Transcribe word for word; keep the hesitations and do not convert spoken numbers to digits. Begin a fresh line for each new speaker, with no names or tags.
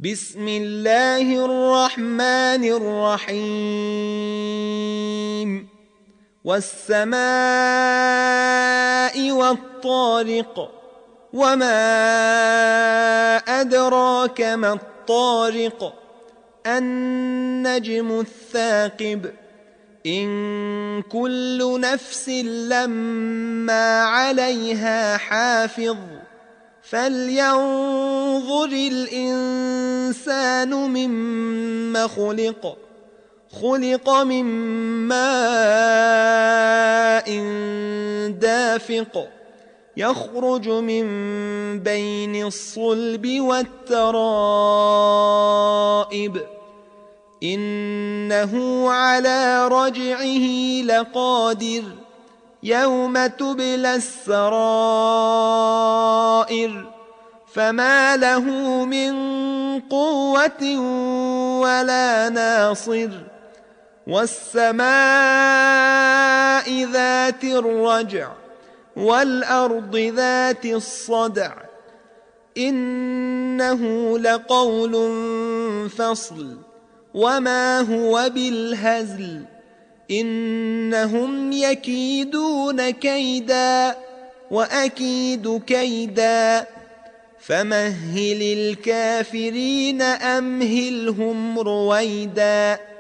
بسم الله الرحمن الرحيم والسماء والطارق وما أدراك ما الطارق النجم الثاقب إن كل نفس لما عليها حافظ فلينظر الإنسان مما خلق خلق من ماء دافق يخرج من بين الصلب والترائب إنه على رجعه لقادر يوم تبلى السرائر فما له من قوة ولا ناصر والسماء ذات الرجع والأرض ذات الصدع إنه لقول فصل وما هو بالهزل إنهم يكيدون كيدا وأكيد كيدا فمهل الكافرين أمهلهم رويدا.